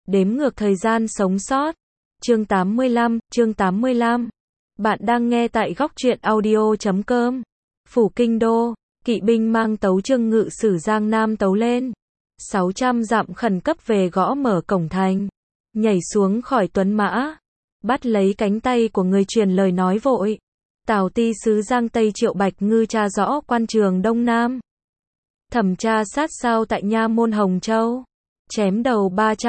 Đếm ngược thời gian sống sót. Chương 85. Bạn đang nghe tại góc truyện audio.com. Phủ Kinh Đô, kỵ binh mang tấu chương ngự sử Giang Nam tấu lên. 600 dặm khẩn cấp về gõ mở cổng thành. Nhảy xuống khỏi tuấn mã. Bắt lấy cánh tay của người truyền lời nói vội. Tào ti sứ Giang Tây Triệu Bạch Ngư tra rõ quan trường Đông Nam. Thẩm tra sát sao tại nha môn Hồng Châu. Chém đầu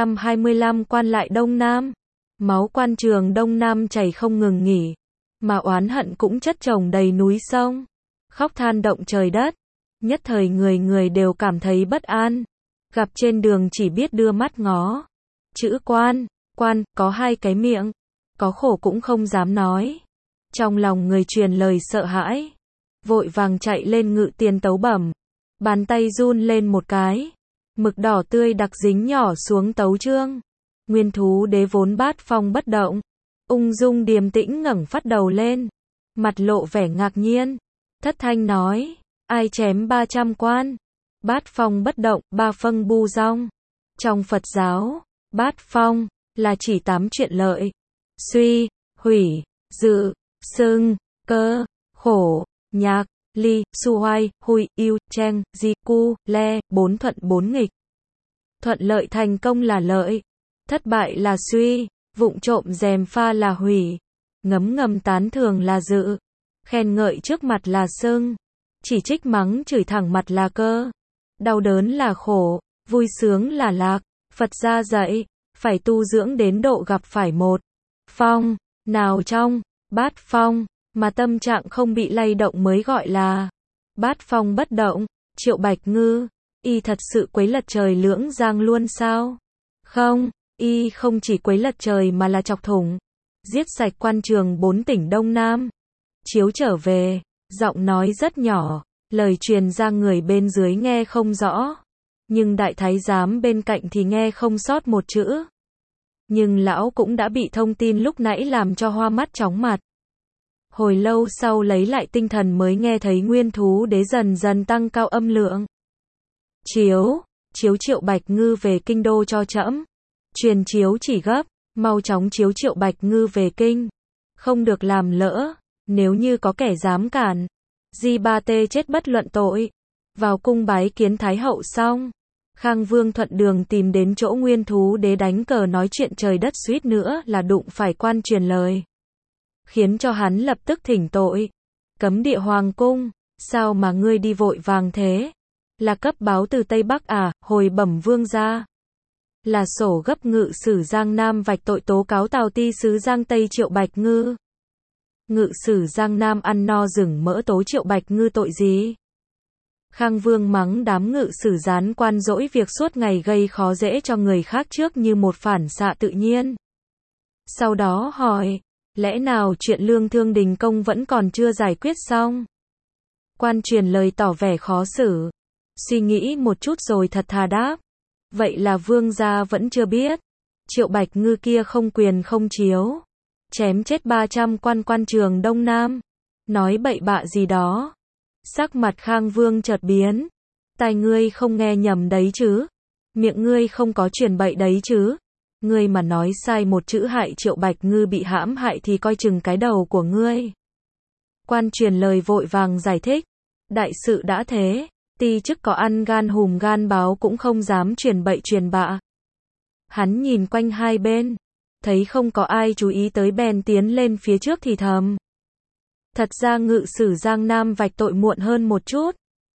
325 quan lại Đông Nam. Máu quan trường Đông Nam chảy không ngừng nghỉ. Mà oán hận cũng chất chồng đầy núi sông. Khóc than động trời đất. Nhất thời người người đều cảm thấy bất an. Gặp trên đường chỉ biết đưa mắt ngó. Chữ quan, có hai cái miệng. Có khổ cũng không dám nói. Trong lòng người truyền lời sợ hãi. Vội vàng chạy lên ngự tiền tấu bẩm. Bàn tay run lên một cái. Mực đỏ tươi đặc dính nhỏ xuống tấu chương. Nguyên Thú Đế vốn bát phong bất động. Ung dung điềm tĩnh ngẩng phát đầu lên. Mặt lộ vẻ ngạc nhiên. Thất thanh nói. Ai chém 300 quan? Bát phong bất động, ba phâng bu rong. Trong Phật giáo, bát phong là chỉ 8 chuyện lợi. Suy, hủy, dự, xưng, cơ, khổ, nhạc, ly, su hoai, hui, yêu, cheng, di, cu, le, 4 thuận 4 nghịch. Thuận lợi thành công là lợi. Thất bại là suy. Vụng trộm gièm pha là hủy. Ngấm ngầm tán thường là dự. Khen ngợi trước mặt là xưng. Chỉ trích mắng chửi thẳng mặt là cơ. Đau đớn là khổ. Vui sướng là lạc. Phật gia dạy, phải tu dưỡng đến độ gặp phải một phong nào trong bát phong, mà tâm trạng không bị lay động mới gọi là bát phong bất động. Triệu Bạch Ngư, y thật sự quấy lật trời lưỡng giang luôn sao? Không, y không chỉ quấy lật trời mà là chọc thủng, giết sạch quan trường 4 tỉnh Đông Nam. Chiếu trở về, giọng nói rất nhỏ, lời truyền ra người bên dưới nghe không rõ. Nhưng đại thái giám bên cạnh thì nghe không sót một chữ. Nhưng lão cũng đã bị thông tin lúc nãy làm cho hoa mắt chóng mặt. Hồi lâu sau lấy lại tinh thần mới nghe thấy Nguyên Thú Đế dần dần tăng cao âm lượng. Chiếu Triệu Bạch Ngư về kinh đô cho trẫm. Truyền chiếu chỉ gấp, mau chóng chiếu Triệu Bạch Ngư về kinh. Không được làm lỡ, nếu như có kẻ dám cản. Di ba tê chết bất luận tội. Vào cung bái kiến Thái Hậu xong. Khang Vương thuận đường tìm đến chỗ Nguyên Thú Đế đánh cờ nói chuyện trời đất, suýt nữa là đụng phải quan truyền lời. Khiến cho hắn lập tức thỉnh tội. Cấm địa hoàng cung, sao mà ngươi đi vội vàng thế? Là cấp báo từ Tây Bắc à? Hồi bẩm vương gia. Là sổ gấp ngự sử Giang Nam vạch tội tố cáo Tào ti sứ Giang Tây Triệu Bạch Ngư. Ngự sử Giang Nam ăn no rừng mỡ tố Triệu Bạch Ngư tội gì? Khang Vương mắng đám ngự sử gián quan dỗi việc suốt ngày gây khó dễ cho người khác trước như một phản xạ tự nhiên. Sau đó hỏi, lẽ nào chuyện lương thương đình công vẫn còn chưa giải quyết xong? Quan truyền lời tỏ vẻ khó xử. Suy nghĩ một chút rồi thật thà đáp. Vậy là vương gia vẫn chưa biết. Triệu Bạch Ngư kia không quyền không chiếu. Chém chết 300 quan trường Đông Nam. Nói bậy bạ gì đó. Sắc mặt Khang Vương chợt biến. Tai ngươi không nghe nhầm đấy chứ? Miệng ngươi không có truyền bậy đấy chứ? Ngươi mà nói sai một chữ hại Triệu Bạch Ngư bị hãm hại thì coi chừng cái đầu của ngươi. Quan truyền lời vội vàng giải thích. Đại sự đã thế, ti chức có ăn gan hùm gan báo cũng không dám truyền bậy truyền bạ. Hắn nhìn quanh hai bên, thấy không có ai chú ý tới bèn tiến lên phía trước thì thầm. Thật ra ngự sử Giang Nam vạch tội muộn hơn một chút.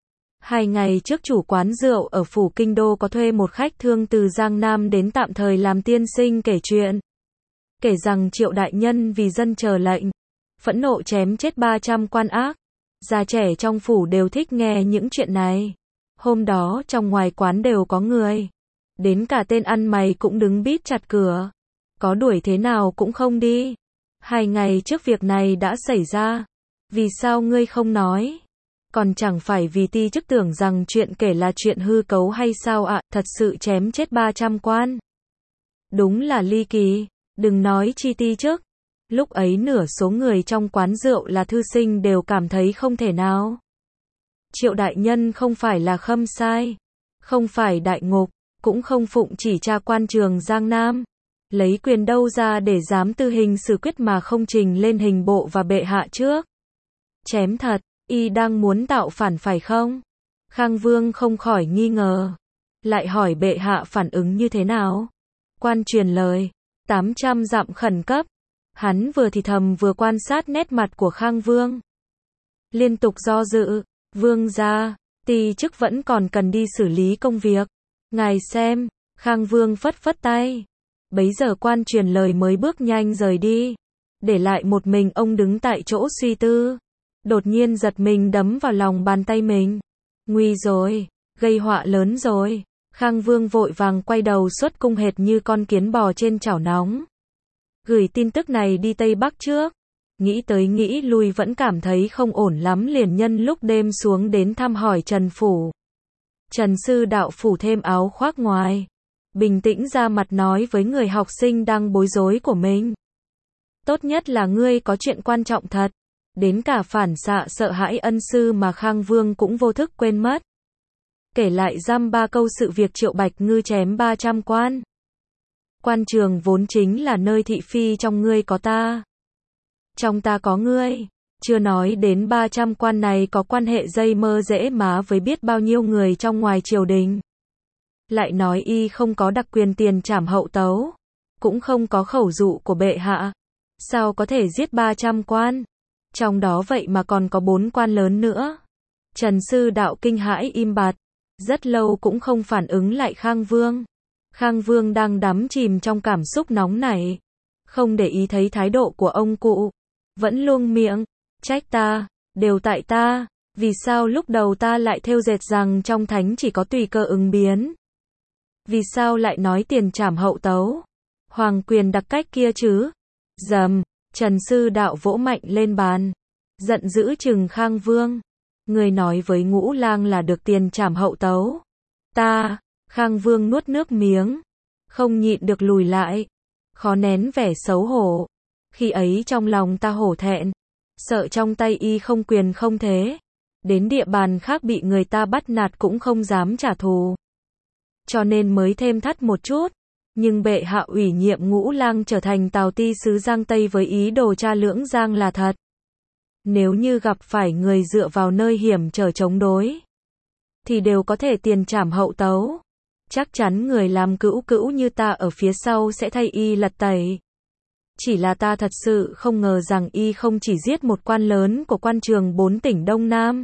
2 ngày trước chủ quán rượu ở phủ Kinh Đô có thuê một khách thương từ Giang Nam đến tạm thời làm tiên sinh kể chuyện. Kể rằng Triệu đại nhân vì dân chờ lệnh, phẫn nộ chém chết 300 quan ác. Già trẻ trong phủ đều thích nghe những chuyện này. Hôm đó trong ngoài quán đều có người. Đến cả tên ăn mày cũng đứng bít chặt cửa. Có đuổi thế nào cũng không đi. 2 ngày trước việc này đã xảy ra. Vì sao ngươi không nói? Còn chẳng phải vì ti chức tưởng rằng chuyện kể là chuyện hư cấu hay sao ạ? Thật sự chém chết 300 quan. Đúng là ly kỳ. Đừng nói chi ti chức. Lúc ấy nửa số người trong quán rượu là thư sinh đều cảm thấy không thể nào. Triệu đại nhân không phải là khâm sai. Không phải đại ngục. cũng không phụng chỉ cha quan trường Giang Nam. Lấy quyền đâu ra để dám tư hình xử quyết mà không trình lên hình bộ và bệ hạ trước. Chém thật, y đang muốn tạo phản phải không? Khang Vương không khỏi nghi ngờ. Lại hỏi bệ hạ phản ứng như thế nào? Quan truyền lời, 800 dặm khẩn cấp. Hắn vừa thì thầm vừa quan sát nét mặt của Khang Vương. Liên tục do dự, vương gia, ty chức vẫn còn cần đi xử lý công việc. Ngài xem, Khang Vương phất phất tay. Bấy giờ quan truyền lời mới bước nhanh rời đi. Để lại một mình ông đứng tại chỗ suy tư. Đột nhiên giật mình đấm vào lòng bàn tay mình. Nguy rồi, gây họa lớn rồi. Khang Vương vội vàng quay đầu xuất cung hệt như con kiến bò trên chảo nóng. Gửi tin tức này đi Tây Bắc trước. Nghĩ tới nghĩ lui vẫn cảm thấy không ổn lắm, liền nhân lúc đêm xuống đến thăm hỏi Trần Phủ. Trần sư đạo phủ thêm áo khoác ngoài. Bình tĩnh ra mặt nói với người học sinh đang bối rối của mình. Tốt nhất là ngươi có chuyện quan trọng thật. Đến cả phản xạ sợ hãi ân sư mà Khang Vương cũng vô thức quên mất. Kể lại dăm ba câu sự việc Triệu Bạch Ngư chém 300 quan. Quan trường vốn chính là nơi thị phi, trong ngươi có ta. Trong ta có ngươi. Chưa nói đến 300 quan này có quan hệ dây mơ rễ má với biết bao nhiêu người trong ngoài triều đình. Lại nói y không có đặc quyền tiền trảm hậu tấu. Cũng không có khẩu dụ của bệ hạ. Sao có thể giết 300 quan? Trong đó vậy mà còn có 4 quan lớn nữa. Trần sư đạo kinh hãi im bặt. Rất lâu cũng không phản ứng lại Khang Vương. Khang Vương đang đắm chìm trong cảm xúc nóng nảy. Không để ý thấy thái độ của ông cụ. Vẫn luông miệng. Trách ta. Đều tại ta. Vì sao lúc đầu ta lại thêu dệt rằng trong thánh chỉ có tùy cơ ứng biến? Vì sao lại nói tiền trảm hậu tấu? Hoàng quyền đặc cách kia chứ? Dầm. Trần sư đạo vỗ mạnh lên bàn. Giận dữ chừng Khang Vương. Người nói với Ngũ Lang là được tiền trảm hậu tấu. Ta. Khang Vương nuốt nước miếng. Không nhịn được lùi lại. Khó nén vẻ xấu hổ. Khi ấy trong lòng ta hổ thẹn. Sợ trong tay y không quyền không thế. Đến địa bàn khác bị người ta bắt nạt cũng không dám trả thù. Cho nên mới thêm thắt một chút. Nhưng bệ hạ ủy nhiệm Ngũ Lang trở thành Tào Ti sứ Giang Tây với ý đồ tra lưỡng Giang là thật. Nếu như gặp phải người dựa vào nơi hiểm trở chống đối, thì đều có thể tiền trảm hậu tấu. Chắc chắn người làm cữu cữu như ta ở phía sau sẽ thay y lật tẩy. Chỉ là ta thật sự không ngờ rằng y không chỉ giết một quan lớn của quan trường 4 tỉnh Đông Nam,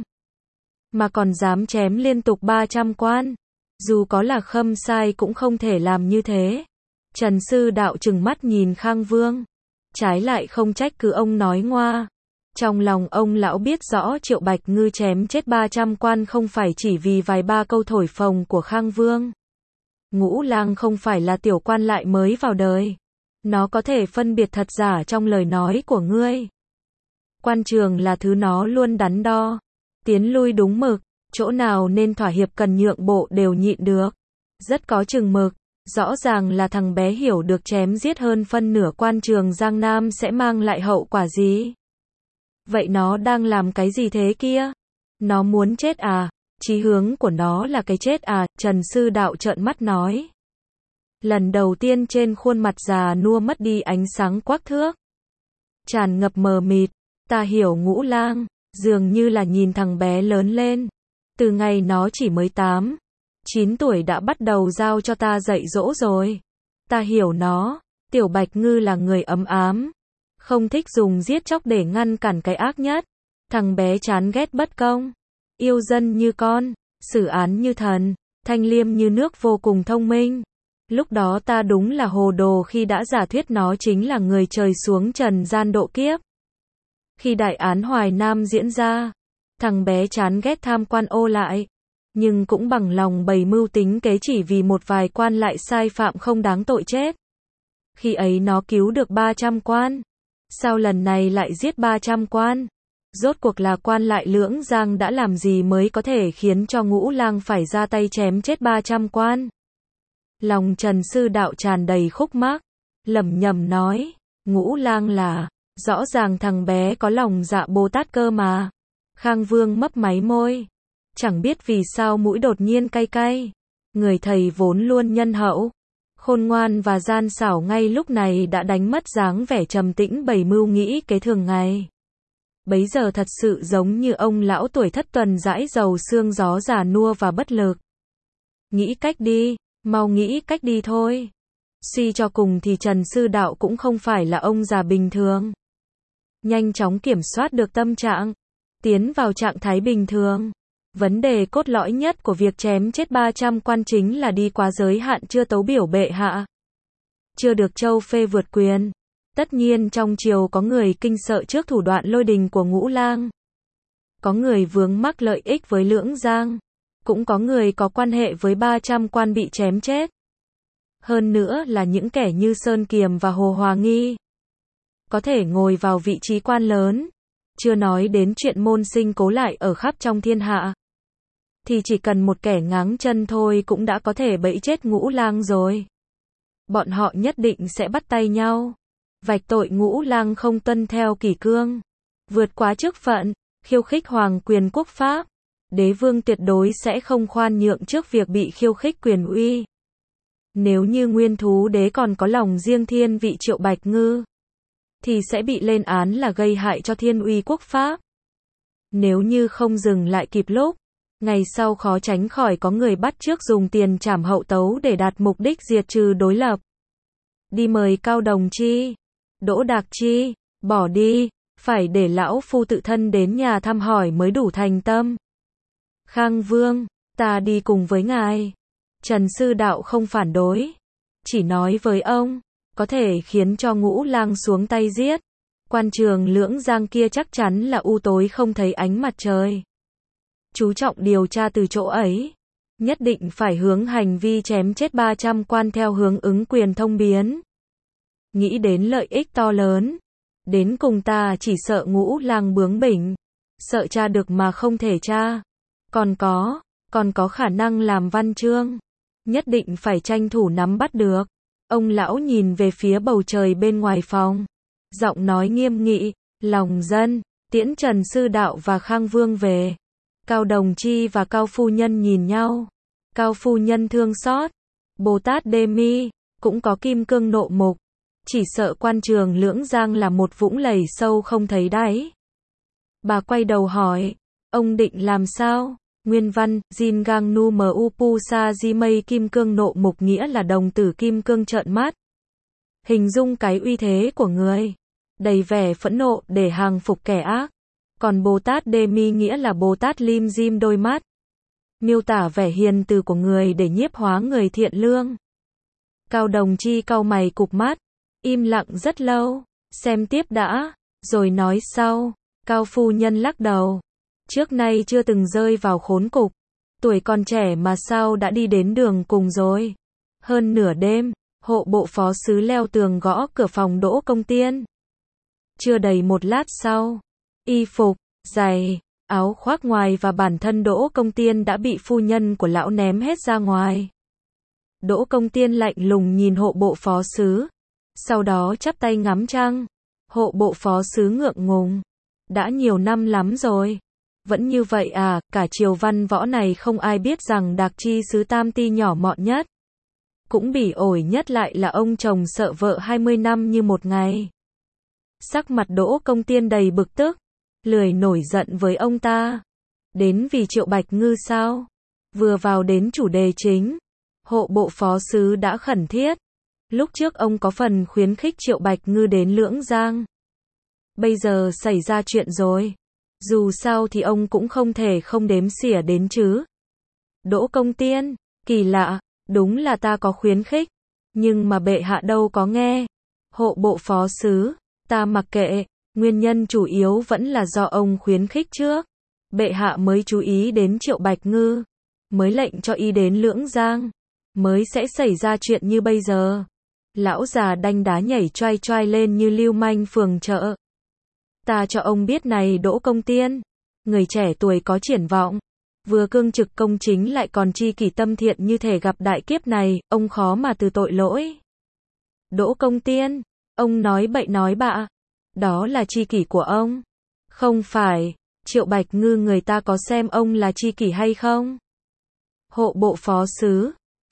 mà còn dám chém liên tục 300 quan. Dù có là Khâm Sai cũng không thể làm như thế. Trần sư đạo trừng mắt nhìn Khang Vương. Trái lại không trách cứ ông nói ngoa. Trong lòng ông lão biết rõ Triệu Bạch Ngư chém chết 300 quan không phải chỉ vì vài ba câu thổi phồng của Khang Vương. Ngũ Lang không phải là tiểu quan lại mới vào đời. Nó có thể phân biệt thật giả trong lời nói của ngươi. Quan trường là thứ nó luôn đắn đo. Tiến lui đúng mực. Chỗ nào nên thỏa hiệp cần nhượng bộ đều nhịn được. Rất có chừng mực. Rõ ràng là thằng bé hiểu được chém giết hơn phân nửa quan trường Giang Nam sẽ mang lại hậu quả gì. Vậy nó đang làm cái gì thế kia? Nó muốn chết à? Chí hướng của nó là cái chết à? Trần sư đạo trợn mắt nói. Lần đầu tiên trên khuôn mặt già nua mất đi ánh sáng quắc thước. Tràn ngập mờ mịt. Ta hiểu Ngũ Lang. Dường như là nhìn thằng bé lớn lên. Từ ngày nó chỉ mới 8, 9 tuổi đã bắt đầu giao cho ta dạy dỗ rồi. Ta hiểu nó. Tiểu Bạch Ngư là người ấm ám. Không thích dùng giết chóc để ngăn cản cái ác nhất. Thằng bé chán ghét bất công. Yêu dân như con. Xử án như thần. Thanh liêm như nước, vô cùng thông minh. Lúc đó ta đúng là hồ đồ khi đã giả thuyết nó chính là người trời xuống trần gian độ kiếp. Khi đại án Hoài Nam diễn ra, thằng bé chán ghét tham quan ô lại. Nhưng cũng bằng lòng bày mưu tính kế chỉ vì một vài quan lại sai phạm không đáng tội chết. Khi ấy nó cứu được 300 quan. Sao lần này lại giết 300 quan? Rốt cuộc là quan lại lưỡng Giang đã làm gì mới có thể khiến cho Ngũ Lang phải ra tay chém chết 300 quan? Lòng Trần sư đạo tràn đầy khúc mắc. Lẩm nhẩm nói. Ngũ Lang là. Rõ ràng thằng bé có lòng dạ Bồ Tát cơ mà. Khang Vương mấp máy môi. Chẳng biết vì sao mũi đột nhiên cay cay. Người thầy vốn luôn nhân hậu, khôn ngoan và gian xảo ngay lúc này đã đánh mất dáng vẻ trầm tĩnh bày mưu nghĩ kế thường ngày. Bấy giờ thật sự giống như ông lão tuổi thất tuần dãi dầu xương gió già nua và bất lực. Nghĩ cách đi, mau nghĩ cách đi thôi. Suy cho cùng thì Trần Sư Đạo cũng không phải là ông già bình thường. Nhanh chóng kiểm soát được tâm trạng, tiến vào trạng thái bình thường. Vấn đề cốt lõi nhất của việc chém chết 300 quan chính là đi quá giới hạn chưa tấu biểu bệ hạ. Chưa được châu phê vượt quyền. Tất nhiên trong triều có người kinh sợ trước thủ đoạn lôi đình của Ngũ Lang. Có người vướng mắc lợi ích với Lưỡng Giang. Cũng có người có quan hệ với 300 quan bị chém chết. Hơn nữa là những kẻ như Sơn Kiềm và Hồ Hòa Nghi. Có thể ngồi vào vị trí quan lớn. Chưa nói đến chuyện môn sinh cố lại ở khắp trong thiên hạ. Thì chỉ cần một kẻ ngáng chân thôi cũng đã có thể bẫy chết Ngũ Lang rồi. Bọn họ nhất định sẽ bắt tay nhau. Vạch tội Ngũ Lang không tuân theo kỷ cương. Vượt quá chức phận, khiêu khích hoàng quyền quốc pháp. Đế vương tuyệt đối sẽ không khoan nhượng trước việc bị khiêu khích quyền uy. Nếu như Nguyên Thú Đế còn có lòng riêng thiên vị Triệu Bạch Ngư, thì sẽ bị lên án là gây hại cho thiên uy quốc pháp. Nếu như không dừng lại kịp lúc, ngày sau khó tránh khỏi có người bắt chước dùng tiền trảm hậu tấu để đạt mục đích diệt trừ đối lập. Đi mời Cao Đồng Chi, Đỗ Đạc Chi, bỏ đi, phải để lão phu tự thân đến nhà thăm hỏi mới đủ thành tâm. Khang Vương, ta đi cùng với ngài. Trần Sư Đạo không phản đối, chỉ nói với ông, có thể khiến cho Ngũ Lang xuống tay giết. Quan trường Lưỡng Giang kia chắc chắn là u tối không thấy ánh mặt trời. Chú trọng điều tra từ chỗ ấy. Nhất định phải hướng hành vi chém chết 300 quan theo hướng ứng quyền thông biến. Nghĩ đến lợi ích to lớn. Đến cùng ta chỉ sợ Ngũ Lang bướng bỉnh. Sợ tra được mà không thể tra. Còn có khả năng làm văn chương. Nhất định phải tranh thủ nắm bắt được. Ông lão nhìn về phía bầu trời bên ngoài phòng. Giọng nói nghiêm nghị, lòng dân, tiễn Trần Sư Đạo và Khang Vương về. Cao Đồng Chi và Cao Phu Nhân nhìn nhau. Cao Phu Nhân thương xót. Bồ Tát Đê Mi, cũng có kim cương nộ mục. Chỉ sợ quan trường Lưỡng Giang là một vũng lầy sâu không thấy đáy. Bà quay đầu hỏi, ông định làm sao? Nguyên văn, Jin Gang Nu Mu Pu Sa Ji Mei kim cương nộ mục nghĩa là đồng tử kim cương trợn mắt. Hình dung cái uy thế của người. Đầy vẻ phẫn nộ để hàng phục kẻ ác. Còn Bồ Tát Đê Mi nghĩa là Bồ Tát Lim Dim đôi mắt. Miêu tả vẻ hiền từ của người để nhiếp hóa người thiện lương. Cao Đồng Chi cau mày cụp mắt. Im lặng rất lâu. Xem tiếp đã. Rồi nói sau. Cao Phu Nhân lắc đầu. Trước nay chưa từng rơi vào khốn cục. Tuổi còn trẻ mà sao đã đi đến đường cùng rồi. Hơn nửa đêm, hộ bộ phó sứ leo tường gõ cửa phòng Đỗ Công Tiên. Chưa đầy một lát sau, y phục, giày, áo khoác ngoài và bản thân Đỗ Công Tiên đã bị phu nhân của lão ném hết ra ngoài. Đỗ Công Tiên lạnh lùng nhìn hộ bộ phó sứ. Sau đó chắp tay ngắm trăng. Hộ bộ phó sứ ngượng ngùng. Đã nhiều năm lắm rồi. Vẫn như vậy à, cả triều văn võ này không ai biết rằng Đạc Chi sứ Tam Ti nhỏ mọn nhất. Cũng bỉ ổi nhất lại là ông chồng sợ vợ 20 năm như một ngày. Sắc mặt Đỗ Công Tiên đầy bực tức. Lười nổi giận với ông ta. Đến vì Triệu Bạch Ngư sao? Vừa vào đến chủ đề chính. Hộ bộ phó sứ đã khẩn thiết. Lúc trước ông có phần khuyến khích Triệu Bạch Ngư đến Lưỡng Giang. Bây giờ xảy ra chuyện rồi. Dù sao thì ông cũng không thể không đếm xỉa đến chứ. Đỗ Công Tiên, kỳ lạ, đúng là ta có khuyến khích. Nhưng mà bệ hạ đâu có nghe. Hộ bộ phó sứ, ta mặc kệ, nguyên nhân chủ yếu vẫn là do ông khuyến khích trước. Bệ hạ mới chú ý đến Triệu Bạch Ngư. Mới lệnh cho y đến Lưỡng Giang. Mới sẽ xảy ra chuyện như bây giờ. Lão già đanh đá nhảy choai choai lên như lưu manh phường chợ. Ta cho ông biết này Đỗ Công Tiên. Người trẻ tuổi có triển vọng. Vừa cương trực công chính lại còn tri kỷ tâm thiện như thể gặp đại kiếp này, ông khó mà từ tội lỗi. Đỗ Công Tiên, ông nói bậy nói bạ. Đó là tri kỷ của ông. Không phải, Triệu Bạch Ngư người ta có xem ông là tri kỷ hay không? Hộ bộ phó sứ,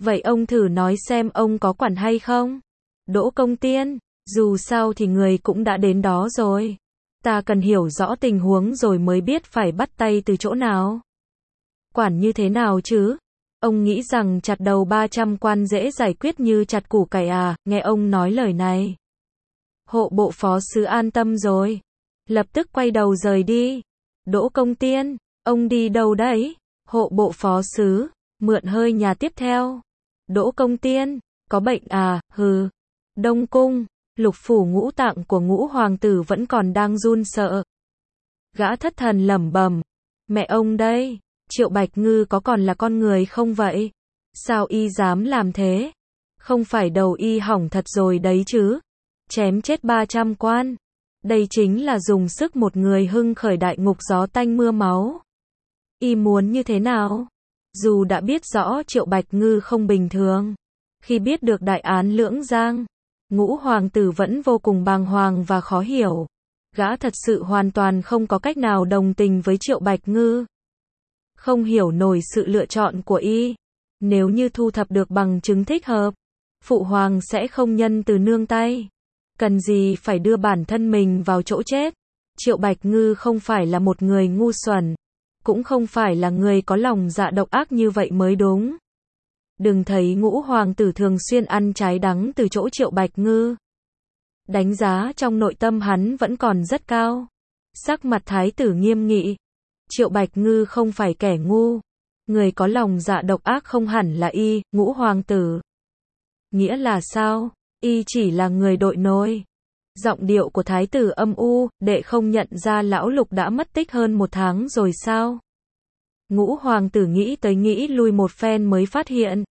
Vậy ông thử nói xem ông có quản hay không? Đỗ Công Tiên, dù sao thì người cũng đã đến đó rồi. Ta cần hiểu rõ tình huống rồi mới biết phải bắt tay từ chỗ nào. Quản như thế nào chứ? Ông nghĩ rằng chặt đầu 300 quan dễ giải quyết như chặt củ cải à? Nghe ông nói lời này, hộ bộ phó sứ an tâm rồi. Lập tức quay đầu rời đi. Đỗ Công Tiên, ông đi đâu đấy? Hộ bộ phó sứ, mượn hơi nhà tiếp theo. Đỗ Công Tiên, có bệnh à? Hừ. Đông Cung, lục phủ ngũ tạng của Ngũ hoàng tử vẫn còn đang run sợ. Gã thất thần lẩm bẩm, mẹ ông đây, Triệu Bạch Ngư có còn là con người không vậy? Sao y dám làm thế? Không phải đầu y hỏng thật rồi đấy chứ? Chém chết 300 quan. Đây chính là dùng sức một người hưng khởi đại ngục gió tanh mưa máu. Y muốn như thế nào? Dù đã biết rõ Triệu Bạch Ngư không bình thường, khi biết được đại án Lưỡng Giang, Ngũ hoàng tử vẫn vô cùng bàng hoàng và khó hiểu. Gã thật sự hoàn toàn không có cách nào đồng tình với Triệu Bạch Ngư. Không hiểu nổi sự lựa chọn của y. Nếu như thu thập được bằng chứng thích hợp, Phụ hoàng sẽ không nhân từ nương tay. Cần gì phải đưa bản thân mình vào chỗ chết. Triệu Bạch Ngư không phải là một người ngu xuẩn, cũng không phải là người có lòng dạ độc ác như vậy mới đúng. Đừng thấy Ngũ hoàng tử thường xuyên ăn trái đắng từ chỗ Triệu Bạch Ngư. Đánh giá trong nội tâm hắn vẫn còn rất cao. Sắc mặt thái tử nghiêm nghị. Triệu Bạch Ngư không phải kẻ ngu. Người có lòng dạ độc ác không hẳn là y, Ngũ hoàng tử. Nghĩa là sao? Y chỉ là người đội nôi. Giọng điệu của thái tử âm u, đệ không nhận ra lão Lục đã mất tích hơn 1 tháng rồi sao? Ngũ hoàng tử nghĩ tới nghĩ lui một phen mới phát hiện.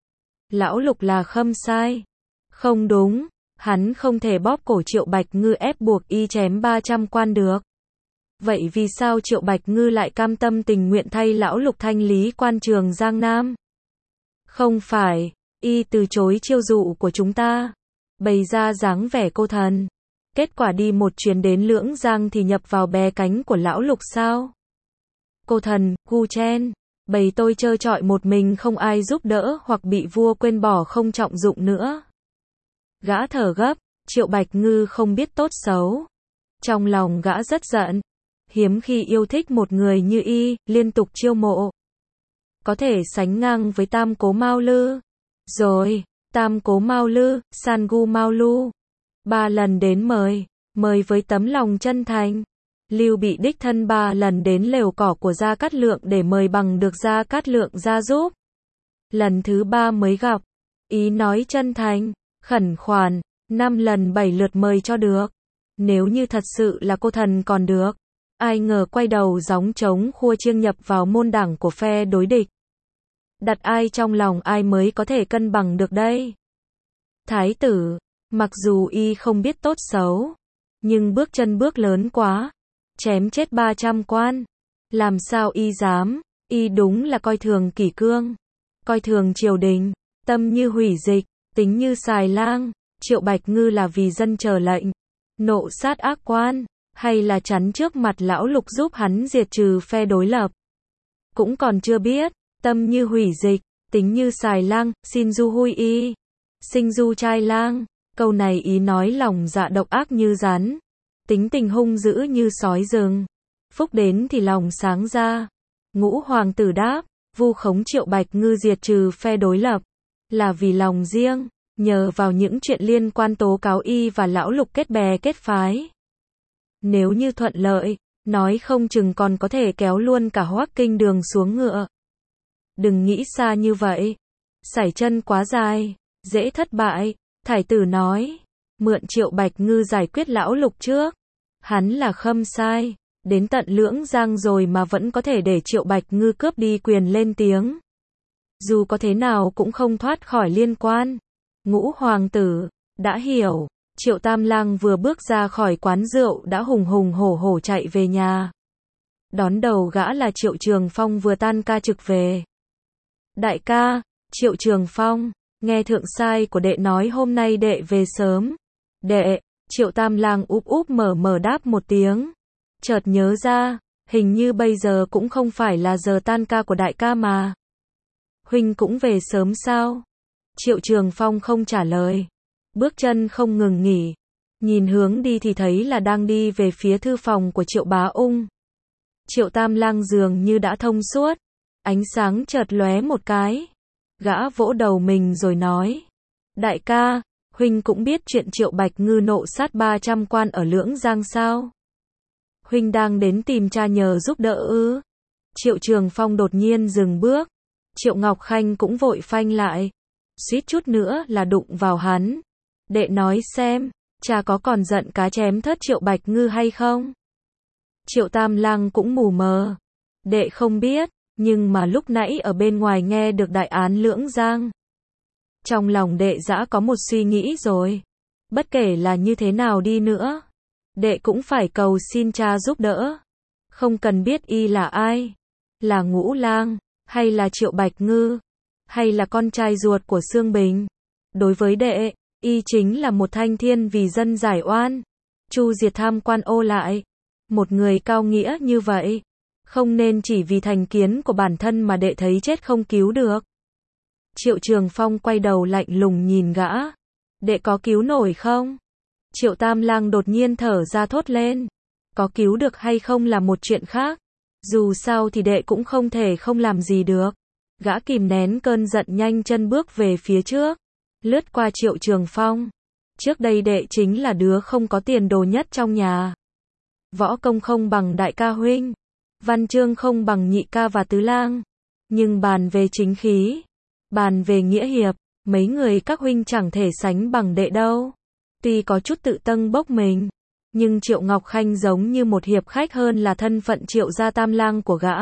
Lão Lục là Khâm Sai. Không đúng, hắn không thể bóp cổ Triệu Bạch Ngư ép buộc y chém 300 quan được. Vậy vì sao Triệu Bạch Ngư lại cam tâm tình nguyện thay lão Lục thanh lý quan trường Giang Nam? Không phải, y từ chối chiêu dụ của chúng ta, bày ra dáng vẻ cô thần. Kết quả đi một chuyến đến Lưỡng Giang thì nhập vào bè cánh của lão Lục sao? Cô thần, gu chen, bầy tôi trơ trọi một mình không ai giúp đỡ hoặc bị vua quên bỏ không trọng dụng nữa. Gã thở gấp, Triệu Bạch Ngư không biết tốt xấu. Trong lòng gã rất giận. Hiếm khi yêu thích một người như y, liên tục chiêu mộ. Có thể sánh ngang với Tam Cố Mao Lư. Rồi, Tam Cố Mao Lư, San Gu Mao Lu. 3 lần đến mời với tấm lòng chân thành. Lưu Bị đích thân 3 lần đến lều cỏ của Gia Cát Lượng để mời bằng được Gia Cát Lượng ra giúp. Lần thứ 3 mới gặp, ý nói chân thành, khẩn khoản, 5 lần 7 lượt mời cho được. Nếu như thật sự là cô thần còn được. Ai ngờ quay đầu gióng trống khua chiêng nhập vào môn đảng của phe đối địch. Đặt ai trong lòng ai mới có thể cân bằng được đây? Thái tử, mặc dù y không biết tốt xấu, nhưng bước chân bước lớn quá. Chém chết 300 quan. Làm sao y dám? Y đúng là coi thường kỷ cương, coi thường triều đình, tâm như hủy dịch, tính như xài lang. Triệu Bạch Ngư là vì dân chờ lệnh, nộ sát ác quan, hay là chắn trước mặt lão Lục giúp hắn diệt trừ phe đối lập? Cũng còn chưa biết. Tâm như hủy dịch, tính như xài lang, xin du hui y, sinh du trai lang. Câu này ý nói lòng dạ độc ác như rắn, tính tình hung dữ như sói rừng. Phúc đến thì lòng sáng ra. Ngũ hoàng tử đáp, vu khống Triệu Bạch Ngư diệt trừ phe đối lập, là vì lòng riêng, nhờ vào những chuyện liên quan tố cáo y và lão Lục kết bè kết phái. Nếu như thuận lợi, nói không chừng còn có thể kéo luôn cả Hoắc Kinh Đường xuống ngựa. Đừng nghĩ xa như vậy. Sải chân quá dài, dễ thất bại. Thái tử nói, mượn Triệu Bạch Ngư giải quyết lão Lục trước. Hắn là Khâm Sai, đến tận Lưỡng Giang rồi mà vẫn có thể để Triệu Bạch Ngư cướp đi quyền lên tiếng. Dù có thế nào cũng không thoát khỏi liên quan. Ngũ hoàng tử, đã hiểu. Triệu Tam Lang vừa bước ra khỏi quán rượu đã hùng hùng hổ hổ chạy về nhà. Đón đầu gã là Triệu Trường Phong vừa tan ca trực về. Đại ca, Triệu Trường Phong, nghe thượng sai của đệ nói hôm nay đệ về sớm. Đệ, Triệu Tam Lang úp úp mở đáp một tiếng. Chợt nhớ ra, hình như bây giờ cũng không phải là giờ tan ca của đại ca mà. Huynh cũng về sớm sao? Triệu Trường Phong không trả lời. Bước chân không ngừng nghỉ. Nhìn hướng đi thì thấy là đang đi về phía thư phòng của Triệu Bá Ung. Triệu Tam Lang dường như đã thông suốt. Ánh sáng chợt lóe một cái. Gã vỗ đầu mình rồi nói. Đại ca, huynh cũng biết chuyện Triệu Bạch Ngư nộ sát 300 quan ở Lưỡng Giang sao? Huynh đang đến tìm cha nhờ giúp đỡ ư? Triệu Trường Phong đột nhiên dừng bước. Triệu Ngọc Khanh cũng vội phanh lại. Suýt chút nữa là đụng vào hắn. Đệ nói xem, cha có còn giận cá chém thớt Triệu Bạch Ngư hay không? Triệu Tam Lang cũng mù mờ. Đệ không biết, nhưng mà lúc nãy ở bên ngoài nghe được đại án Lưỡng Giang. Trong lòng đệ đã có một suy nghĩ rồi. Bất kể là như thế nào đi nữa, đệ cũng phải cầu xin cha giúp đỡ. Không cần biết y là ai, là Ngũ Lang, hay là Triệu Bạch Ngư, hay là con trai ruột của Xương Bình. Đối với đệ, y chính là một thanh thiên vì dân giải oan, chu diệt tham quan ô lại. Một người cao nghĩa như vậy, không nên chỉ vì thành kiến của bản thân mà đệ thấy chết không cứu được. Triệu Trường Phong quay đầu lạnh lùng nhìn gã. Đệ có cứu nổi không? Triệu Tam Lang đột nhiên thở ra thốt lên. Có cứu được hay không là một chuyện khác. Dù sao thì đệ cũng không thể không làm gì được. Gã kìm nén cơn giận nhanh chân bước về phía trước. Lướt qua Triệu Trường Phong. Trước đây đệ chính là đứa không có tiền đồ nhất trong nhà. Võ công không bằng đại ca huynh. Văn chương không bằng nhị ca và tứ lang. Nhưng bàn về chính khí, bàn về nghĩa hiệp, mấy người các huynh chẳng thể sánh bằng đệ đâu. Tuy có chút tự tâng bốc mình, nhưng Triệu Ngọc Khanh giống như một hiệp khách hơn là thân phận Triệu gia Tam Lang của gã.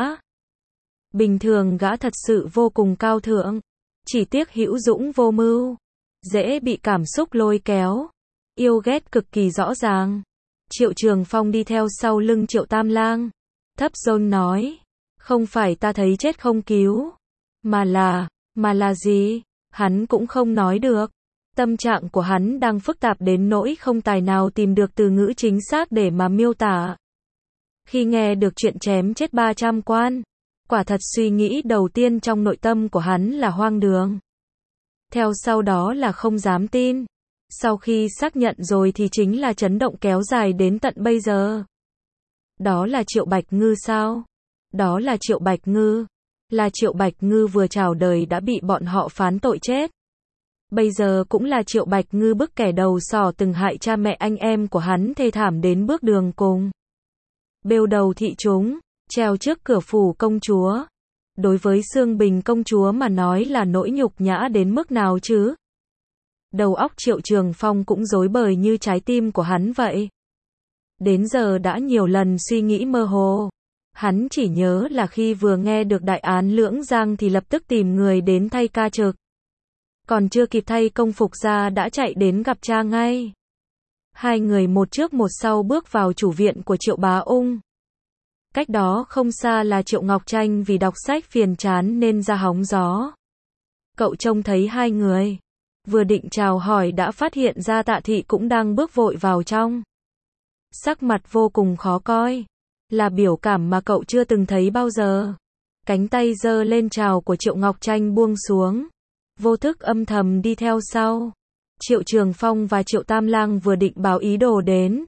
Bình thường gã thật sự vô cùng cao thượng, chỉ tiếc hữu dũng vô mưu, dễ bị cảm xúc lôi kéo, yêu ghét cực kỳ rõ ràng. Triệu Trường Phong đi theo sau lưng Triệu Tam Lang, thấp giọng nói, không phải ta thấy chết không cứu, mà là gì? Hắn cũng không nói được. Tâm trạng của hắn đang phức tạp đến nỗi không tài nào tìm được từ ngữ chính xác để mà miêu tả. Khi nghe được chuyện chém chết 300 quan, quả thật suy nghĩ đầu tiên trong nội tâm của hắn là hoang đường. Theo sau đó là không dám tin. Sau khi xác nhận rồi thì chính là chấn động kéo dài đến tận bây giờ. Đó là Triệu Bạch Ngư sao? Đó là Triệu Bạch Ngư. Là Triệu Bạch Ngư vừa chào đời đã bị bọn họ phán tội chết. Bây giờ cũng là Triệu Bạch Ngư bức kẻ đầu sỏ từng hại cha mẹ anh em của hắn thê thảm đến bước đường cùng. Bêu đầu thị chúng, treo trước cửa phủ công chúa. Đối với Xương Bình công chúa mà nói là nỗi nhục nhã đến mức nào chứ? Đầu óc Triệu Trường Phong cũng rối bời như trái tim của hắn vậy. Đến giờ đã nhiều lần suy nghĩ mơ hồ. Hắn chỉ nhớ là khi vừa nghe được đại án Lưỡng Giang thì lập tức tìm người đến thay ca trực. Còn chưa kịp thay công phục ra đã chạy đến gặp cha ngay. Hai người một trước một sau bước vào chủ viện của Triệu Bá Ung. Cách đó không xa là Triệu Ngọc Tranh vì đọc sách phiền chán nên ra hóng gió. Cậu trông thấy hai người. Vừa định chào hỏi đã phát hiện ra Tạ Thị cũng đang bước vội vào trong. Sắc mặt vô cùng khó coi. Là biểu cảm mà cậu chưa từng thấy bao giờ. Cánh tay giơ lên chào của Triệu Ngọc Tranh buông xuống. Vô thức âm thầm đi theo sau. Triệu Trường Phong và Triệu Tam Lang vừa định báo ý đồ đến.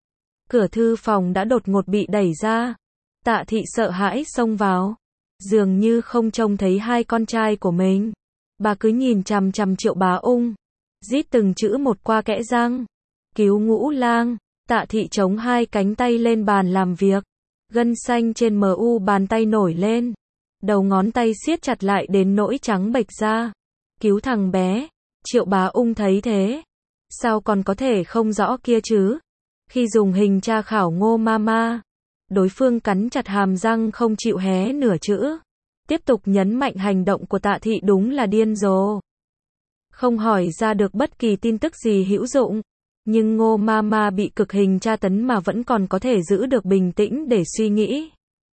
Cửa thư phòng đã đột ngột bị đẩy ra. Tạ Thị sợ hãi xông vào. Dường như không trông thấy hai con trai của mình. Bà cứ nhìn chằm chằm Triệu Bá Ung. Rít từng chữ một qua kẽ răng. Cứu Ngũ Lang. Tạ Thị chống hai cánh tay lên bàn làm việc. Gân xanh trên mu bàn tay nổi lên. Đầu ngón tay siết chặt lại đến nỗi trắng bệch ra. Cứu thằng bé. Triệu Bá Ung thấy thế. Sao còn có thể không rõ kia chứ? Khi dùng hình tra khảo Ngô Mama, đối phương cắn chặt hàm răng không chịu hé nửa chữ. Tiếp tục nhấn mạnh hành động của Tạ Thị đúng là điên rồ. Không hỏi ra được bất kỳ tin tức gì hữu dụng. Nhưng Ngô Mama bị cực hình tra tấn mà vẫn còn có thể giữ được bình tĩnh để suy nghĩ.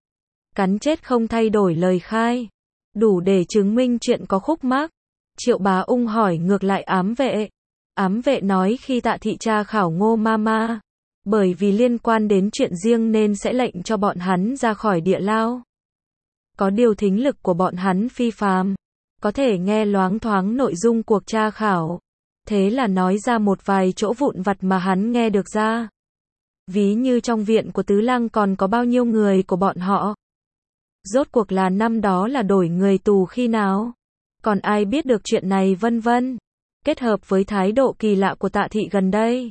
Cắn chết không thay đổi lời khai. Đủ để chứng minh chuyện có khúc mắc. Triệu Bá Ung hỏi ngược lại ám vệ. Ám vệ nói khi Tạ Thị tra khảo Ngô Mama, bởi vì liên quan đến chuyện riêng nên sẽ lệnh cho bọn hắn ra khỏi địa lao. Có điều thính lực của bọn hắn phi phàm. có thể nghe loáng thoáng nội dung cuộc tra khảo. Thế là nói ra một vài chỗ vụn vặt mà hắn nghe được ra. Ví như trong viện của Tứ Lăng còn có bao nhiêu người của bọn họ. Rốt cuộc là năm đó là đổi người tù khi nào. Còn ai biết được chuyện này vân vân. Kết hợp với thái độ kỳ lạ của Tạ Thị gần đây.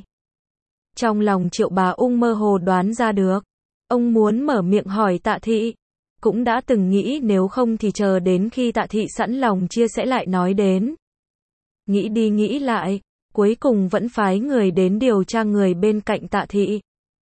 Trong lòng Triệu Bá Ung mơ hồ đoán ra được. Ông muốn mở miệng hỏi Tạ Thị. Cũng đã từng nghĩ nếu không thì chờ đến khi Tạ Thị sẵn lòng chia sẻ lại nói đến. Nghĩ đi nghĩ lại, cuối cùng vẫn phái người đến điều tra người bên cạnh Tạ Thị.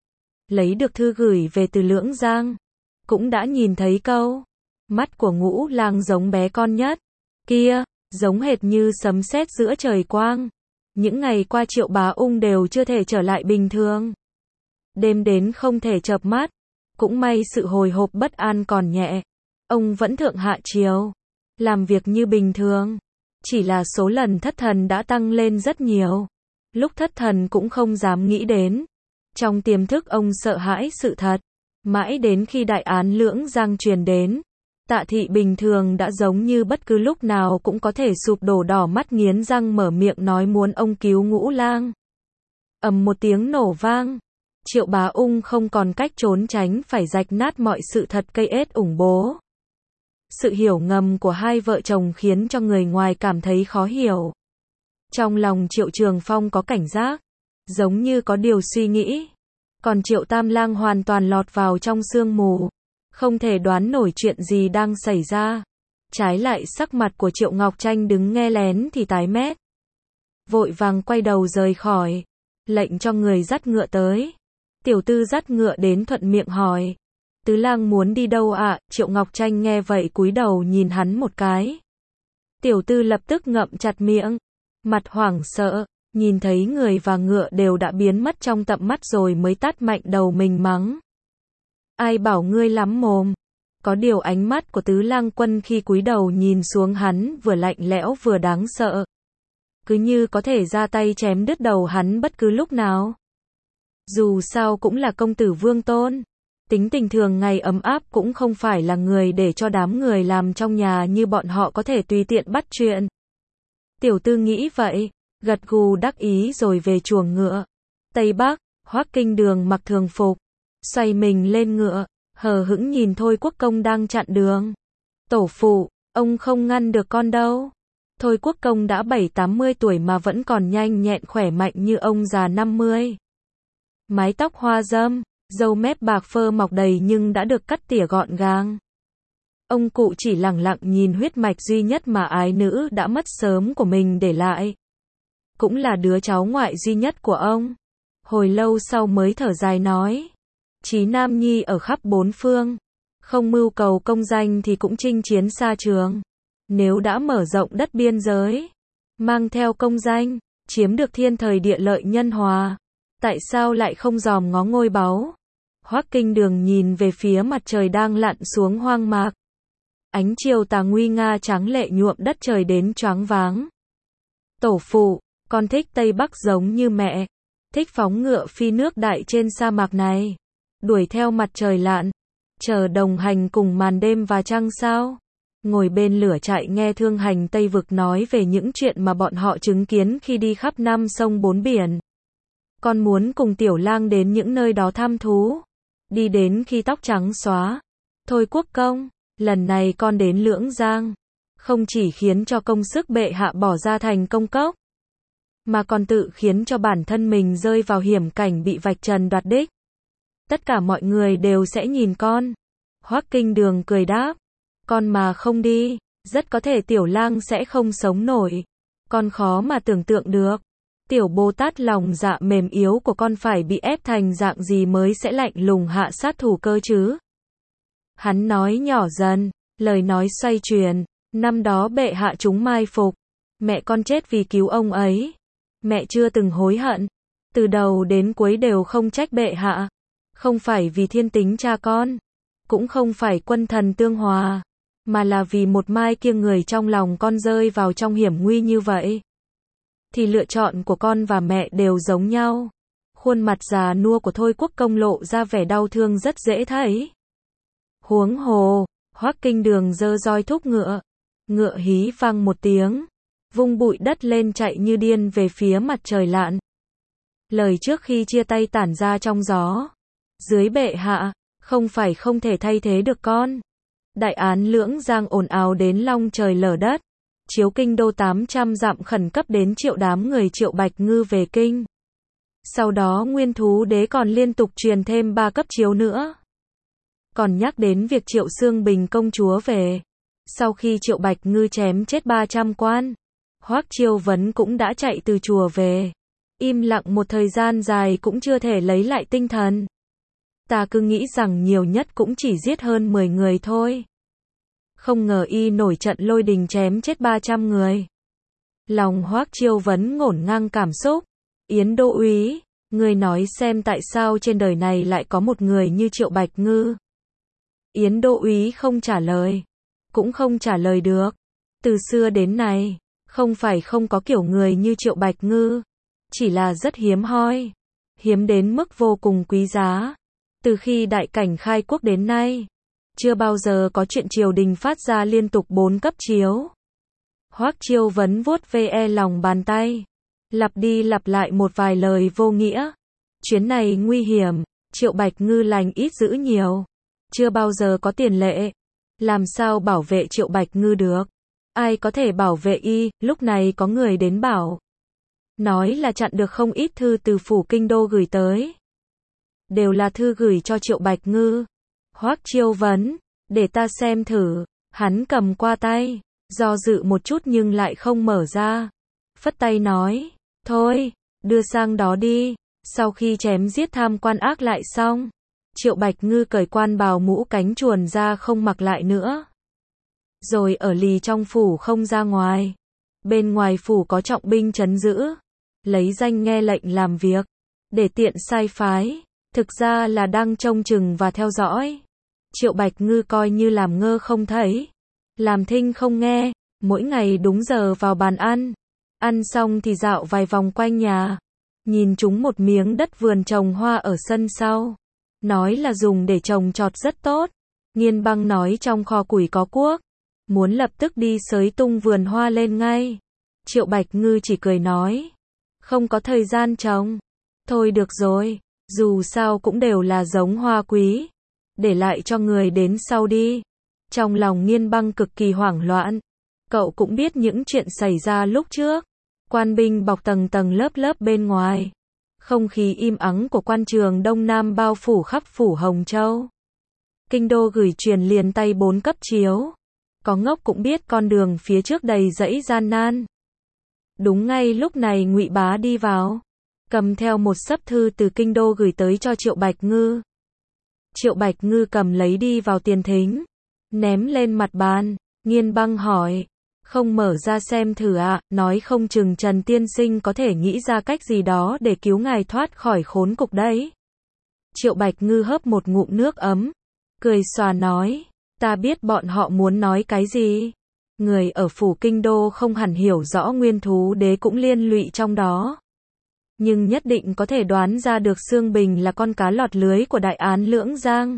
Lấy được thư gửi về từ Lưỡng Giang. Cũng đã nhìn thấy câu. Mắt của Ngũ Lang giống bé con nhất. Kia, giống hệt như sấm sét giữa trời quang. Những ngày qua Triệu Bá Ung đều chưa thể trở lại bình thường. Đêm đến không thể chợp mắt. Cũng may sự hồi hộp bất an còn nhẹ. Ông vẫn thượng hạ chiều. Làm việc như bình thường. Chỉ là số lần thất thần đã tăng lên rất nhiều. Lúc thất thần cũng không dám nghĩ đến. Trong tiềm thức ông sợ hãi sự thật. Mãi đến khi đại án Lưỡng Giang truyền đến. Tạ Thị bình thường đã giống như bất cứ lúc nào cũng có thể sụp đổ, đỏ mắt nghiến răng mở miệng nói muốn ông cứu Ngũ Lang. Ầm một tiếng nổ vang. Triệu Bá Ung không còn cách trốn tránh, phải rạch nát mọi sự thật cây ết ủng bố. Sự hiểu ngầm của hai vợ chồng khiến cho người ngoài cảm thấy khó hiểu. Trong lòng Triệu Trường Phong có cảnh giác, giống như có điều suy nghĩ. Còn Triệu Tam Lang hoàn toàn lọt vào trong sương mù, không thể đoán nổi chuyện gì đang xảy ra. Trái lại sắc mặt của Triệu Ngọc Tranh đứng nghe lén thì tái mét. Vội vàng quay đầu rời khỏi, lệnh cho người dắt ngựa tới. Tiểu Tư dắt ngựa đến thuận miệng hỏi. Tứ Lang muốn đi đâu ạ? Triệu Ngọc Tranh nghe vậy cúi đầu nhìn hắn một cái. Tiểu Tư lập tức ngậm chặt miệng, mặt hoảng sợ, nhìn thấy người và ngựa đều đã biến mất trong tầm mắt rồi mới tát mạnh đầu mình mắng. Ai bảo ngươi lắm mồm? Có điều ánh mắt của Tứ Lang Quân khi cúi đầu nhìn xuống hắn vừa lạnh lẽo vừa đáng sợ. Cứ như có thể ra tay chém đứt đầu hắn bất cứ lúc nào. Dù sao cũng là công tử Vương Tôn. Tính tình thường ngày ấm áp, cũng không phải là người để cho đám người làm trong nhà như bọn họ có thể tùy tiện bắt chuyện. Tiểu Tư nghĩ vậy, gật gù đắc ý rồi về chuồng ngựa. Tây Bắc, Hoắc Kinh Đường mặc thường phục, xoay mình lên ngựa, hờ hững nhìn Thôi Quốc Công đang chặn đường. Tổ phụ, ông không ngăn được con đâu. Thôi Quốc Công đã 70-80 tuổi mà vẫn còn nhanh nhẹn khỏe mạnh như ông già 50. Mái tóc hoa râm, râu mép bạc phơ mọc đầy nhưng đã được cắt tỉa gọn gàng. Ông cụ chỉ lẳng lặng nhìn huyết mạch duy nhất mà ái nữ đã mất sớm của mình để lại. Cũng là đứa cháu ngoại duy nhất của ông. Hồi lâu sau mới thở dài nói. Chí nam nhi ở khắp bốn phương. Không mưu cầu công danh thì cũng chinh chiến xa trường. Nếu đã mở rộng đất biên giới, mang theo công danh, chiếm được thiên thời địa lợi nhân hòa, tại sao lại không dòm ngó ngôi báu? Hoắc Kinh Đường nhìn về phía mặt trời đang lặn xuống hoang mạc. Ánh chiều tà nguy nga tráng lệ nhuộm đất trời đến choáng váng. Tổ phụ, con thích Tây Bắc giống như mẹ. Thích phóng ngựa phi nước đại trên sa mạc này. Đuổi theo mặt trời lặn. Chờ đồng hành cùng màn đêm và trăng sao. Ngồi bên lửa trại nghe Thương Hành Tây Vực nói về những chuyện mà bọn họ chứng kiến khi đi khắp năm sông bốn biển. Con muốn cùng Tiểu Lang đến những nơi đó thăm thú. Đi đến khi tóc trắng xóa. Thôi Quốc Công, lần này con đến Lưỡng Giang. Không chỉ khiến cho công sức bệ hạ bỏ ra thành công cốc, mà còn tự khiến cho bản thân mình rơi vào hiểm cảnh bị vạch trần đoạt đích. Tất cả mọi người đều sẽ nhìn con. Hoắc Kinh Đường cười đáp. Con mà không đi, rất có thể Tiểu Lang sẽ không sống nổi. Con khó mà tưởng tượng được. Tiểu Bồ Tát lòng dạ mềm yếu của con phải bị ép thành dạng gì mới sẽ lạnh lùng hạ sát thủ cơ chứ? Hắn nói nhỏ dần, lời nói xoay chuyển. Năm đó bệ hạ chúng mai phục. Mẹ con chết vì cứu ông ấy. Mẹ chưa từng hối hận. Từ đầu đến cuối đều không trách bệ hạ. Không phải vì thiên tính cha con. Cũng không phải quân thần tương hòa. Mà là vì một mai kia người trong lòng con rơi vào trong hiểm nguy như vậy. Thì lựa chọn của con và mẹ đều giống nhau. Khuôn mặt già nua của Thôi Quốc Công lộ ra vẻ đau thương rất dễ thấy. Huống hồ, Hoắc Kinh Đường giơ roi thúc ngựa. Ngựa hí vang một tiếng, vung bụi đất lên chạy như điên về phía mặt trời lặn. Lời trước khi chia tay tản ra trong gió. Dưới bệ hạ, không phải không thể thay thế được con. Đại án Lưỡng Giang ồn ào đến long trời lở đất. Chiếu kinh đô 800 dặm khẩn cấp đến triệu đám người Triệu Bạch Ngư về kinh. Sau đó Nguyên Thú Đế còn liên tục truyền thêm 3 cấp chiếu nữa. Còn nhắc đến việc Triệu Xương Bình công chúa về. Sau khi Triệu Bạch Ngư chém chết 300 quan, Hoắc Chiêu Vấn cũng đã chạy từ chùa về. Im lặng một thời gian dài cũng chưa thể lấy lại tinh thần. Ta cứ nghĩ rằng nhiều nhất cũng chỉ giết hơn 10 người thôi. Không ngờ y nổi trận lôi đình chém chết 300 người. Lòng Hoắc Chiêu Vấn ngổn ngang cảm xúc. Yến Đô úy, ngươi nói xem tại sao trên đời này lại có một người như Triệu Bạch Ngư. Yến Đô úy không trả lời. Cũng không trả lời được. Từ xưa đến nay, không phải không có kiểu người như Triệu Bạch Ngư. Chỉ là rất hiếm hoi. Hiếm đến mức vô cùng quý giá. Từ khi đại cảnh khai quốc đến nay, chưa bao giờ có chuyện triều đình phát ra liên tục 4 cấp chiếu. Hoắc Chiêu Vấn vuốt ve lòng bàn tay, lặp đi lặp lại một vài lời vô nghĩa. Chuyến này nguy hiểm, Triệu Bạch Ngư lành ít dữ nhiều. Chưa bao giờ có tiền lệ. Làm sao bảo vệ Triệu Bạch Ngư được? Ai có thể bảo vệ y? Lúc này có người đến bảo. Nói là chặn được không ít thư từ phủ kinh đô gửi tới. Đều là thư gửi cho Triệu Bạch Ngư. Hoắc Chiêu Vấn, để ta xem thử. Hắn cầm qua tay, do dự một chút nhưng lại không mở ra. Phất tay nói, thôi, đưa sang đó đi. Sau khi chém giết tham quan ác lại xong, Triệu Bạch Ngư cởi quan bào mũ cánh chuồn ra không mặc lại nữa. Rồi ở lì trong phủ không ra ngoài. Bên ngoài phủ có trọng binh trấn giữ. Lấy danh nghe lệnh làm việc. Để tiện sai phái. Thực ra là đang trông chừng và theo dõi. Triệu Bạch Ngư coi như làm ngơ không thấy. Làm thinh không nghe. Mỗi ngày đúng giờ vào bàn ăn. Ăn xong thì dạo vài vòng quanh nhà. Nhìn chúng một miếng đất vườn trồng hoa ở sân sau. Nói là dùng để trồng trọt rất tốt. Nghiên Băng nói trong kho củi có cuốc. Muốn lập tức đi xới tung vườn hoa lên ngay. Triệu Bạch Ngư chỉ cười nói. Không có thời gian trồng. Thôi được rồi. Dù sao cũng đều là giống hoa quý. Để lại cho người đến sau đi. Trong lòng Nghiên Băng cực kỳ hoảng loạn. Cậu cũng biết những chuyện xảy ra lúc trước. Quan binh bọc tầng tầng lớp lớp bên ngoài. Không khí im ắng của quan trường Đông Nam bao phủ khắp phủ Hồng Châu. Kinh đô gửi truyền liền tay 4 cấp chiếu. Có ngốc cũng biết con đường phía trước đầy dẫy gian nan. Đúng ngay lúc này Ngụy Bá đi vào, cầm theo một xấp thư từ kinh đô gửi tới cho Triệu Bạch Ngư. Triệu Bạch Ngư cầm lấy đi vào tiền thính, ném lên mặt bàn. Nghiên Băng hỏi, không mở ra xem thử ạ, nói không chừng Trần tiên sinh có thể nghĩ ra cách gì đó để cứu ngài thoát khỏi khốn cục đấy. Triệu Bạch Ngư hớp một ngụm nước ấm, cười xòa nói, ta biết bọn họ muốn nói cái gì. Người ở phủ kinh đô không hẳn hiểu rõ Nguyên Thú Đế cũng liên lụy trong đó. Nhưng nhất định có thể đoán ra được Xương Bình là con cá lọt lưới của đại án Lưỡng Giang.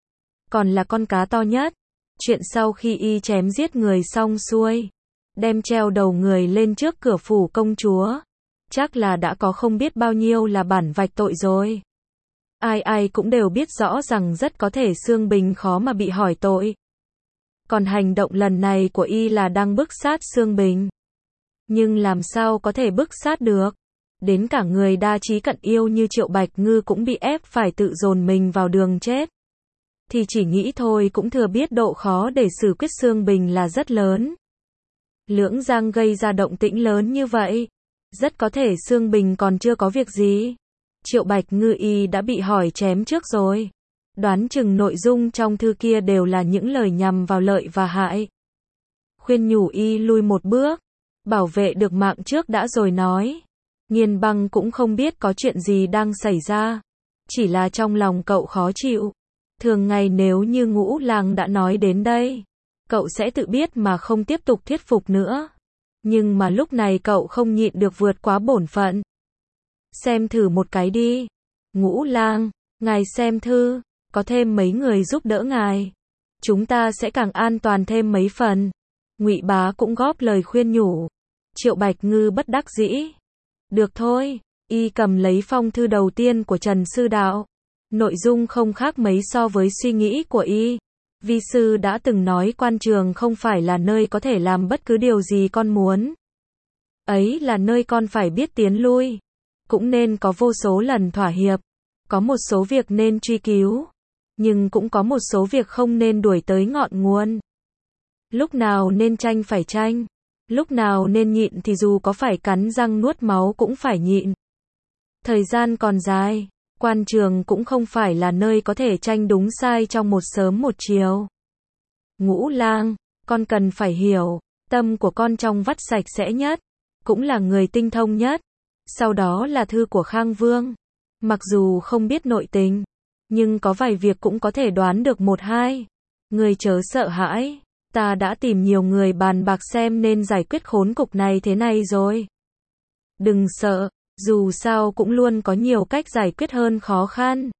Còn là con cá to nhất. Chuyện sau khi y chém giết người xong xuôi, đem treo đầu người lên trước cửa phủ công chúa, chắc là đã có không biết bao nhiêu là bản vạch tội rồi. Ai ai cũng đều biết rõ rằng rất có thể Xương Bình khó mà bị hỏi tội. Còn hành động lần này của y là đang bức sát Xương Bình. Nhưng làm sao có thể bức sát được? Đến cả người đa trí cận yêu như Triệu Bạch Ngư cũng bị ép phải tự dồn mình vào đường chết. Thì chỉ nghĩ thôi cũng thừa biết độ khó để xử quyết Xương Bình là rất lớn. Lưỡng Giang gây ra động tĩnh lớn như vậy. Rất có thể Xương Bình còn chưa có việc gì. Triệu Bạch Ngư y đã bị hỏi chém trước rồi. Đoán chừng nội dung trong thư kia đều là những lời nhằm vào lợi và hại. Khuyên nhủ y lui một bước. Bảo vệ được mạng trước đã rồi nói. Nghiên Băng cũng không biết có chuyện gì đang xảy ra. Chỉ là trong lòng cậu khó chịu. Thường ngày nếu như Ngũ Lang đã nói đến đây, cậu sẽ tự biết mà không tiếp tục thuyết phục nữa. Nhưng mà lúc này cậu không nhịn được vượt quá bổn phận. Xem thử một cái đi. Ngũ Lang, ngài xem thư, có thêm mấy người giúp đỡ ngài. Chúng ta sẽ càng an toàn thêm mấy phần. Ngụy Bá cũng góp lời khuyên nhủ. Triệu Bạch Ngư bất đắc dĩ. Được thôi, y cầm lấy phong thư đầu tiên của Trần Sư Đạo. Nội dung không khác mấy so với suy nghĩ của y. Vi sư đã từng nói quan trường không phải là nơi có thể làm bất cứ điều gì con muốn. Ấy là nơi con phải biết tiến lui. Cũng nên có vô số lần thỏa hiệp. Có một số việc nên truy cứu. Nhưng cũng có một số việc không nên đuổi tới ngọn nguồn. Lúc nào nên tranh phải tranh. Lúc nào nên nhịn thì dù có phải cắn răng nuốt máu cũng phải nhịn. Thời gian còn dài. Quan trường cũng không phải là nơi có thể tranh đúng sai trong một sớm một chiều. Ngũ Lang, con cần phải hiểu, tâm của con trong vắt sạch sẽ nhất, cũng là người tinh thông nhất. Sau đó là thư của Khang Vương. Mặc dù không biết nội tình, nhưng có vài việc cũng có thể đoán được một hai. Người chớ sợ hãi, ta đã tìm nhiều người bàn bạc xem nên giải quyết khốn cục này thế này rồi. Đừng sợ. Dù sao cũng luôn có nhiều cách giải quyết hơn khó khăn.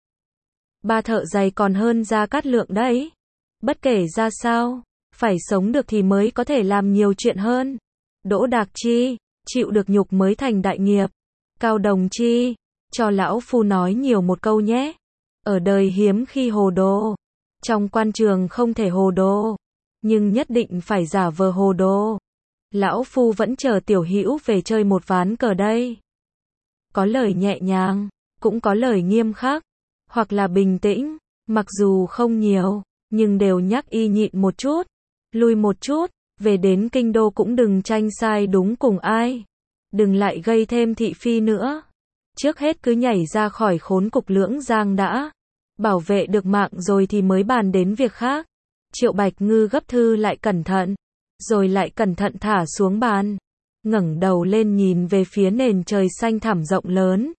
Ba thợ giày còn hơn Gia Cát Lượng đấy. Bất kể ra sao, phải sống được thì mới có thể làm nhiều chuyện hơn. Đỗ Đạc Chi, chịu được nhục mới thành đại nghiệp. Cao Đồng Chi, cho lão phu nói nhiều một câu nhé. Ở đời hiếm khi hồ đồ. Trong quan trường không thể hồ đồ, nhưng nhất định phải giả vờ hồ đồ. Lão phu vẫn chờ tiểu hữu về chơi một ván cờ đây. Có lời nhẹ nhàng, cũng có lời nghiêm khắc, hoặc là bình tĩnh, mặc dù không nhiều, nhưng đều nhắc y nhịn một chút, lui một chút, về đến kinh đô cũng đừng tranh sai đúng cùng ai, đừng lại gây thêm thị phi nữa. Trước hết cứ nhảy ra khỏi khốn cục Lưỡng Giang đã, bảo vệ được mạng rồi thì mới bàn đến việc khác. Triệu Bạch Ngư gấp thư lại cẩn thận, rồi lại cẩn thận thả xuống bàn. Ngẩng đầu lên nhìn về phía nền trời xanh thẳm rộng lớn.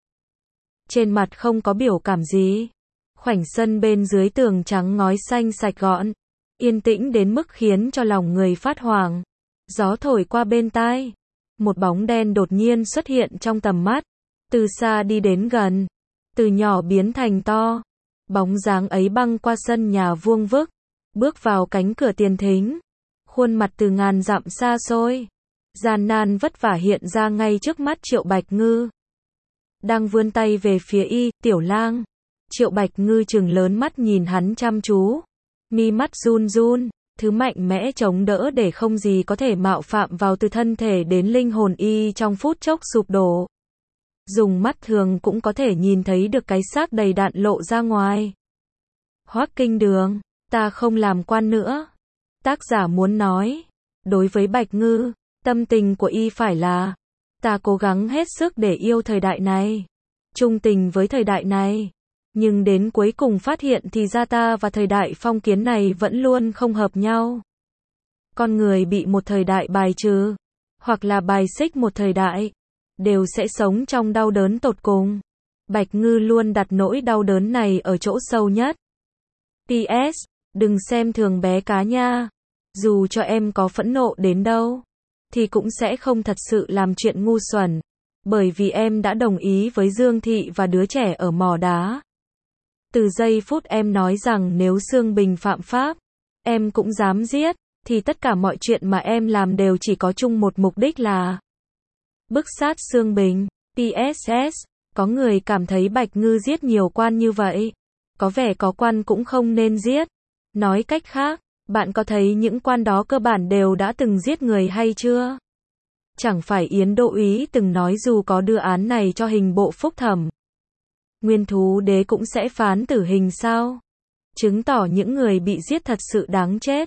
Trên mặt không có biểu cảm gì. Khoảnh sân bên dưới tường trắng ngói xanh sạch gọn, yên tĩnh đến mức khiến cho lòng người phát hoảng. Gió thổi qua bên tai, một bóng đen đột nhiên xuất hiện trong tầm mắt, từ xa đi đến gần, từ nhỏ biến thành to. Bóng dáng ấy băng qua sân nhà vuông vức, bước vào cánh cửa tiền thính. Khuôn mặt từ ngàn dặm xa xôi, gian nan vất vả hiện ra ngay trước mắt Triệu Bạch Ngư. Đang vươn tay về phía y, Tiểu Lang. Triệu Bạch Ngư trừng lớn mắt nhìn hắn chăm chú. Mi mắt run run, thứ mạnh mẽ chống đỡ để không gì có thể mạo phạm vào từ thân thể đến linh hồn y trong phút chốc sụp đổ. Dùng mắt thường cũng có thể nhìn thấy được cái xác đầy đạn lộ ra ngoài. Hoắc Kinh Đường, ta không làm quan nữa. Tác giả muốn nói, đối với Bạch Ngư, tâm tình của y phải là, ta cố gắng hết sức để yêu thời đại này, trung tình với thời đại này, nhưng đến cuối cùng phát hiện thì ra ta và thời đại phong kiến này vẫn luôn không hợp nhau. Con người bị một thời đại bài trừ, hoặc là bài xích một thời đại, đều sẽ sống trong đau đớn tột cùng. Bạch Ngư luôn đặt nỗi đau đớn này ở chỗ sâu nhất. PS, đừng xem thường bé cá nha. Dù cho em có phẫn nộ đến đâu, thì cũng sẽ không thật sự làm chuyện ngu xuẩn, bởi vì em đã đồng ý với Dương Thị và đứa trẻ ở mỏ đá. Từ giây phút em nói rằng nếu Sương Bình phạm pháp, em cũng dám giết, thì tất cả mọi chuyện mà em làm đều chỉ có chung một mục đích là bức sát Sương Bình. PSS, có người cảm thấy Bạch Ngư giết nhiều quan như vậy, có vẻ có quan cũng không nên giết. Nói cách khác, bạn có thấy những quan đó cơ bản đều đã từng giết người hay chưa? Chẳng phải Yến Đô Úy từng nói dù có đưa án này cho hình bộ phúc thẩm, Nguyên Thú Đế cũng sẽ phán tử hình sao? Chứng tỏ những người bị giết thật sự đáng chết.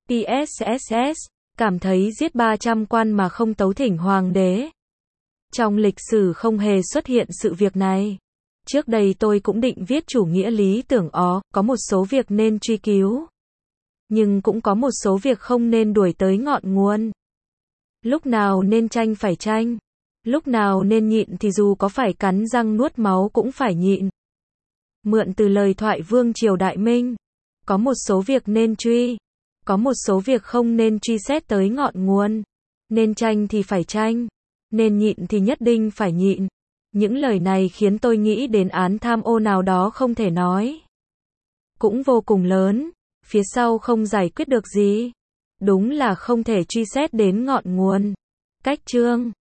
PSSS, cảm thấy giết 300 quan mà không tấu thỉnh hoàng đế. Trong lịch sử không hề xuất hiện sự việc này. Trước đây tôi cũng định viết chủ nghĩa lý tưởng có một số việc nên truy cứu, nhưng cũng có một số việc không nên đuổi tới ngọn nguồn. Lúc nào nên tranh phải tranh, lúc nào nên nhịn thì dù có phải cắn răng nuốt máu cũng phải nhịn. Mượn từ lời thoại Vương Triều Đại Minh, có một số việc nên truy, có một số việc không nên truy xét tới ngọn nguồn. Nên tranh thì phải tranh, nên nhịn thì nhất định phải nhịn. Những lời này khiến tôi nghĩ đến án tham ô nào đó không thể nói, cũng vô cùng lớn, phía sau không giải quyết được gì. đúng là không thể truy xét đến ngọn nguồn. Cách chương